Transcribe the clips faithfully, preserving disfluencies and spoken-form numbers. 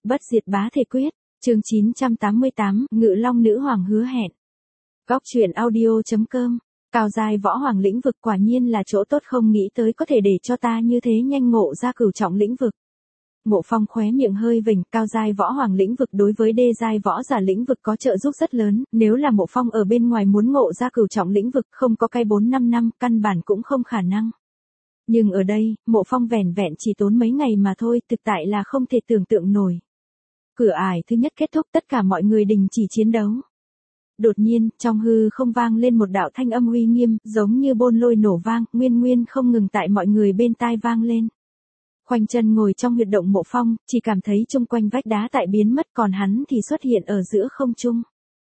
Bất diệt bá thể quyết, chương chín trăm tám mươi tám, Ngự Long Nữ Hoàng hứa hẹn. Góc truyện audio.com, cao giai võ hoàng lĩnh vực quả nhiên là chỗ tốt, không nghĩ tới có thể để cho ta như thế nhanh ngộ ra cửu trọng lĩnh vực. Mộ Phong khóe miệng hơi vểnh, cao giai võ hoàng lĩnh vực đối với đê giai võ giả lĩnh vực có trợ giúp rất lớn, nếu là Mộ Phong ở bên ngoài muốn ngộ ra cửu trọng lĩnh vực không có cái bốn năm năm, căn bản cũng không khả năng. Nhưng ở đây, Mộ Phong vẻn vẹn chỉ tốn mấy ngày mà thôi, thực tại là không thể tưởng tượng nổi. Cửa ải thứ nhất kết thúc, tất cả mọi người đình chỉ chiến đấu. Đột nhiên, trong hư không vang lên một đạo thanh âm uy nghiêm, giống như bôn lôi nổ vang, nguyên nguyên không ngừng tại mọi người bên tai vang lên. Khoanh chân ngồi trong huyệt động Mộ Phong, chỉ cảm thấy chung quanh vách đá tại biến mất, còn hắn thì xuất hiện ở giữa không trung.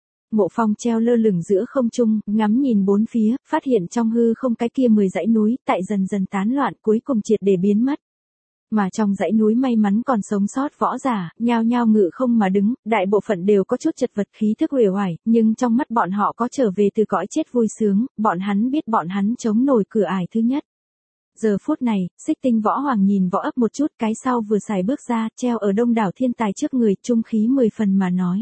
Mộ Phong treo lơ lửng giữa không trung, ngắm nhìn bốn phía, phát hiện trong hư không cái kia mười dãy núi, tại dần dần tán loạn, cuối cùng triệt để biến mất. Mà trong dãy núi may mắn còn sống sót võ giả, nhao nhao ngự không mà đứng, đại bộ phận đều có chút chật vật, khí thức uể oải, nhưng trong mắt bọn họ có trở về từ cõi chết vui sướng, bọn hắn biết bọn hắn chống nổi cửa ải thứ nhất. Giờ phút này, Xích Tinh Võ Hoàng nhìn Võ Ấp một chút, cái sau vừa xài bước ra, treo ở đông đảo thiên tài trước người, trung khí mười phần mà nói.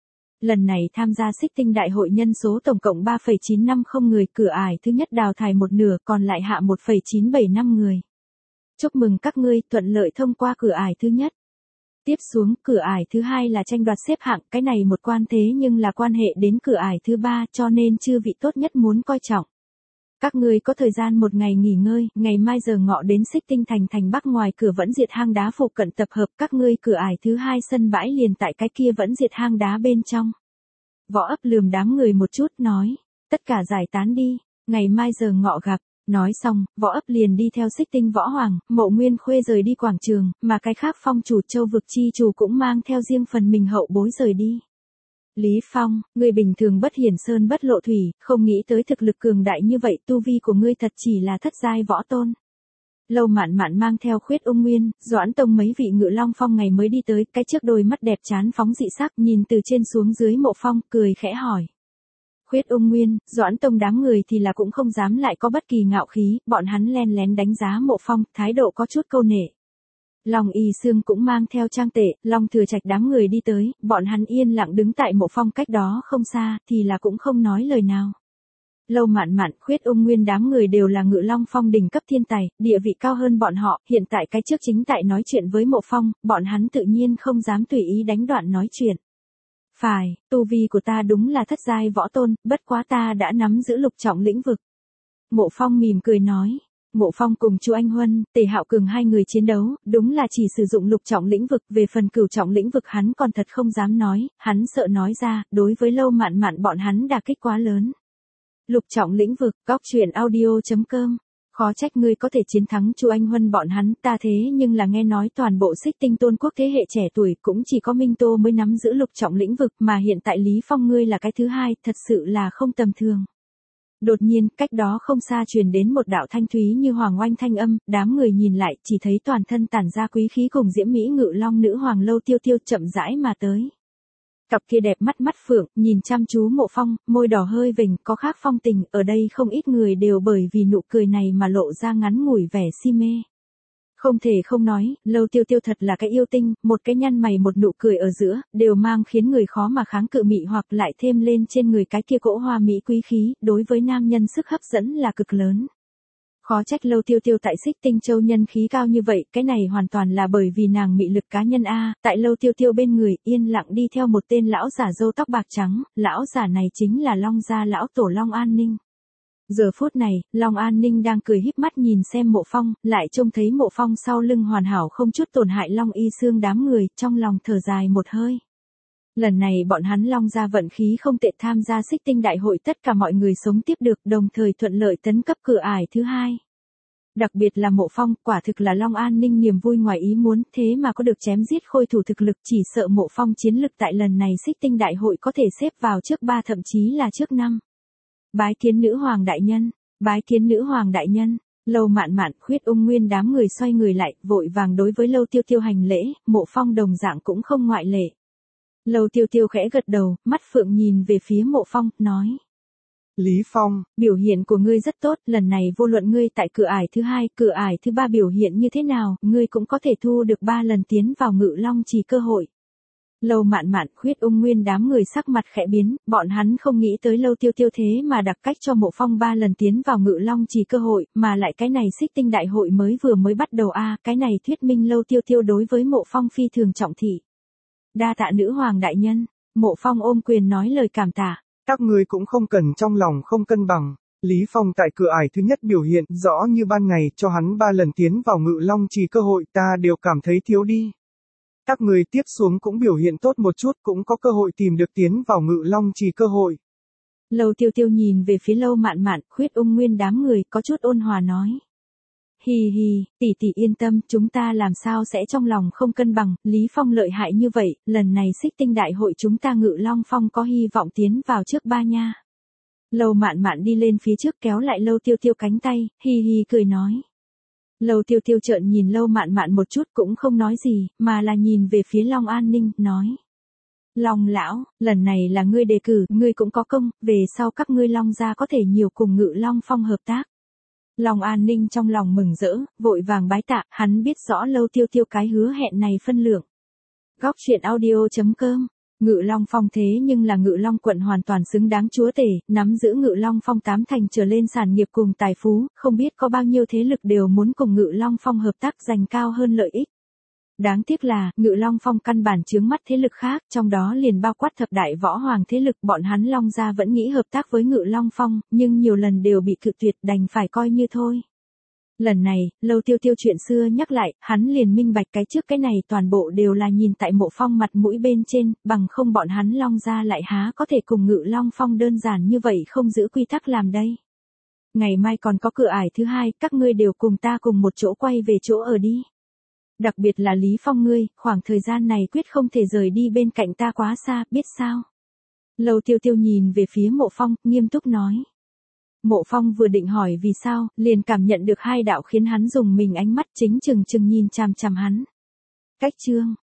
Lần này tham gia Xích Tinh đại hội nhân số tổng cộng ba phẩy chín năm không người, cửa ải thứ nhất đào thải một nửa, còn lại hạ một phẩy chín bảy năm người. Chúc mừng các ngươi, thuận lợi thông qua cửa ải thứ nhất. Tiếp xuống, cửa ải thứ hai là tranh đoạt xếp hạng, cái này một quan thế nhưng là quan hệ đến cửa ải thứ ba, cho nên chư vị tốt nhất muốn coi trọng. Các ngươi có thời gian một ngày nghỉ ngơi, ngày mai giờ ngọ đến Xích Tinh thành thành bắc ngoài cửa Vẫn Diệt hang đá phụ cận tập hợp, các ngươi cửa ải thứ hai sân bãi liền tại cái kia Vẫn Diệt hang đá bên trong. Võ Ấp lườm đám người một chút, nói, tất cả giải tán đi, ngày mai giờ ngọ gặp. Nói xong, Võ Ấp liền đi theo Xích Tinh Võ Hoàng, Mộ Nguyên Khuê rời đi quảng trường, mà cái khác phong chủ châu vực chi chủ cũng mang theo riêng phần mình hậu bối rời đi. Lý Phong, người bình thường bất hiển sơn bất lộ thủy, không nghĩ tới thực lực cường đại như vậy, tu vi của ngươi thật chỉ là thất giai võ tôn. Lâu Mạn Mạn mang theo Khuyết Ung Nguyên, Doãn Tông mấy vị Ngự Long Phong ngày mới đi tới, cái trước đôi mắt đẹp chán phóng dị sắc, nhìn từ trên xuống dưới Mộ Phong, cười khẽ hỏi. Khuyết Ung Nguyên, Doãn Tông đám người thì là cũng không dám lại có bất kỳ ngạo khí, bọn hắn len lén đánh giá Mộ Phong, thái độ có chút câu nệ. Long Y Sương cũng mang theo Trang Tệ, Long Thừa Trạch đám người đi tới, bọn hắn yên lặng đứng tại Mộ Phong cách đó không xa, thì là cũng không nói lời nào. Lâu Mạn Mạn, Khuyết Ung Nguyên đám người đều là Ngự Long Phong đỉnh cấp thiên tài, địa vị cao hơn bọn họ, hiện tại cái trước chính tại nói chuyện với Mộ Phong, bọn hắn tự nhiên không dám tùy ý đánh đoạn nói chuyện. Phải, tu vi của ta đúng là thất giai võ tôn, bất quá ta đã nắm giữ lục trọng lĩnh vực. Mộ Phong mỉm cười nói. Mộ Phong cùng Chu Anh Huân, Tề Hạo Cường hai người chiến đấu, đúng là chỉ sử dụng lục trọng lĩnh vực, về phần cửu trọng lĩnh vực hắn còn thật không dám nói, hắn sợ nói ra, đối với Lâu Mạn Mạn bọn hắn đả kích quá lớn. Lục trọng lĩnh vực, góc truyện audio.com. Khó trách ngươi có thể chiến thắng Chu Anh Huân bọn hắn, ta thế nhưng là nghe nói toàn bộ Xích Tinh Tôn quốc thế hệ trẻ tuổi cũng chỉ có Minh Tô mới nắm giữ lục trọng lĩnh vực, mà hiện tại Lý Phong ngươi là cái thứ hai, thật sự là không tầm thường. Đột nhiên, cách đó không xa truyền đến một đạo thanh thúy như hoàng oanh thanh âm, đám người nhìn lại, chỉ thấy toàn thân tản ra quý khí cùng diễm mỹ Ngự Long Nữ Hoàng Lâu Tiêu Tiêu chậm rãi mà tới. Cặp kia đẹp mắt mắt phượng, nhìn chăm chú Mộ Phong, môi đỏ hơi vểnh, có khác phong tình, ở đây không ít người đều bởi vì nụ cười này mà lộ ra ngắn ngủi vẻ si mê. Không thể không nói, Lâu Tiêu Tiêu thật là cái yêu tinh, một cái nhăn mày một nụ cười ở giữa, đều mang khiến người khó mà kháng cự mị hoặc lại thêm lên trên người cái kia cỗ hoa mỹ quý khí, đối với nam nhân sức hấp dẫn là cực lớn. Khó trách Lâu Tiêu Tiêu tại Xích Tinh Châu nhân khí cao như vậy, cái này hoàn toàn là bởi vì nàng mị lực cá nhân a. Tại Lâu Tiêu Tiêu bên người, yên lặng đi theo một tên lão giả râu tóc bạc trắng, lão giả này chính là Long gia lão tổ Long An Ninh. Giờ phút này, Long An Ninh đang cười híp mắt nhìn xem Mộ Phong, lại trông thấy Mộ Phong sau lưng hoàn hảo không chút tổn hại Long Y Sương đám người, trong lòng thở dài một hơi. Lần này bọn hắn Long gia vận khí không tệ, tham gia Xích Tinh đại hội tất cả mọi người sống tiếp được, đồng thời thuận lợi tấn cấp cửa ải thứ hai. Đặc biệt là Mộ Phong, quả thực là Long An Ninh niềm vui ngoài ý muốn, thế mà có được chém giết khôi thủ thực lực, chỉ sợ Mộ Phong chiến lực tại lần này Xích Tinh đại hội có thể xếp vào trước ba thậm chí là trước năm. Bái kiến nữ hoàng đại nhân, bái kiến nữ hoàng đại nhân. Lâu Mạn Mạn, Khuyết Ung Nguyên đám người xoay người lại, vội vàng đối với Lâu Tiêu Tiêu hành lễ, Mộ Phong đồng dạng cũng không ngoại lệ. Lâu Tiêu Tiêu khẽ gật đầu, mắt phượng nhìn về phía Mộ Phong, nói. Lý Phong, biểu hiện của ngươi rất tốt, lần này vô luận ngươi tại cửa ải thứ hai, cửa ải thứ ba biểu hiện như thế nào, ngươi cũng có thể thu được ba lần tiến vào Ngự Long Trì cơ hội. Lâu Mạn Mạn, Khuyết Ung Nguyên đám người sắc mặt khẽ biến, bọn hắn không nghĩ tới Lâu Tiêu Tiêu thế mà đặc cách cho Mộ Phong ba lần tiến vào Ngự Long Trì cơ hội, mà lại cái này Xích Tinh đại hội mới vừa mới bắt đầu a, à, cái này thuyết minh Lâu Tiêu Tiêu đối với Mộ Phong phi thường trọng thị. Đa tạ nữ hoàng đại nhân, Mộ Phong ôm quyền nói lời cảm tạ. Các ngươi cũng không cần trong lòng không cân bằng. Lý Phong tại cửa ải thứ nhất biểu hiện rõ như ban ngày, cho hắn ba lần tiến vào Ngự Long Trì cơ hội ta đều cảm thấy thiếu đi. Các người tiếp xuống cũng biểu hiện tốt một chút, cũng có cơ hội tìm được tiến vào Ngự Long Trì cơ hội. Lâu Tiêu Tiêu nhìn về phía Lâu Mạn Mạn, Khuyết Ung Nguyên đám người, có chút ôn hòa nói. Hì hì, tỷ tỷ yên tâm, chúng ta làm sao sẽ trong lòng không cân bằng, Lý Phong lợi hại như vậy, lần này Xích Tinh đại hội chúng ta Ngự Long Phong có hy vọng tiến vào trước ba nha. Lâu Mạn Mạn đi lên phía trước kéo lại Lâu Tiêu Tiêu cánh tay, hì hì cười nói. Lâu Tiêu Tiêu trợn nhìn Lâu Mạn Mạn một chút cũng không nói gì, mà là nhìn về phía Long An Ninh, nói. Long lão, lần này là ngươi đề cử, ngươi cũng có công, về sau các ngươi Long gia có thể nhiều cùng Ngự Long Phong hợp tác. Long An Ninh trong lòng mừng rỡ, vội vàng bái tạ, hắn biết rõ Lâu Tiêu Tiêu cái hứa hẹn này phân lượng. Góc truyện audio chấm com. Ngự Long Phong thế nhưng là Ngự Long quận hoàn toàn xứng đáng chúa tể, nắm giữ Ngự Long Phong tám thành trở lên sản nghiệp cùng tài phú, không biết có bao nhiêu thế lực đều muốn cùng Ngự Long Phong hợp tác giành cao hơn lợi ích. Đáng tiếc là, Ngự Long Phong căn bản chướng mắt thế lực khác, trong đó liền bao quát thập đại võ hoàng thế lực, bọn hắn Long gia vẫn nghĩ hợp tác với Ngự Long Phong, nhưng nhiều lần đều bị cự tuyệt, đành phải coi như thôi. Lần này, Lâu Tiêu Tiêu chuyện xưa nhắc lại, hắn liền minh bạch cái trước cái này toàn bộ đều là nhìn tại Mộ Phong mặt mũi bên trên, bằng không bọn hắn Long gia lại há có thể cùng Ngự Long Phong đơn giản như vậy không giữ quy tắc làm đây. Ngày mai còn có cửa ải thứ hai, các ngươi đều cùng ta cùng một chỗ quay về chỗ ở đi. Đặc biệt là Lý Phong ngươi, khoảng thời gian này quyết không thể rời đi bên cạnh ta quá xa, biết sao? Lâu Tiêu Tiêu nhìn về phía Mộ Phong, nghiêm túc nói. Mộ Phong vừa định hỏi vì sao, liền cảm nhận được hai đạo khiến hắn dùng mình ánh mắt chính chừng chừng nhìn chằm chằm hắn. Cách chương,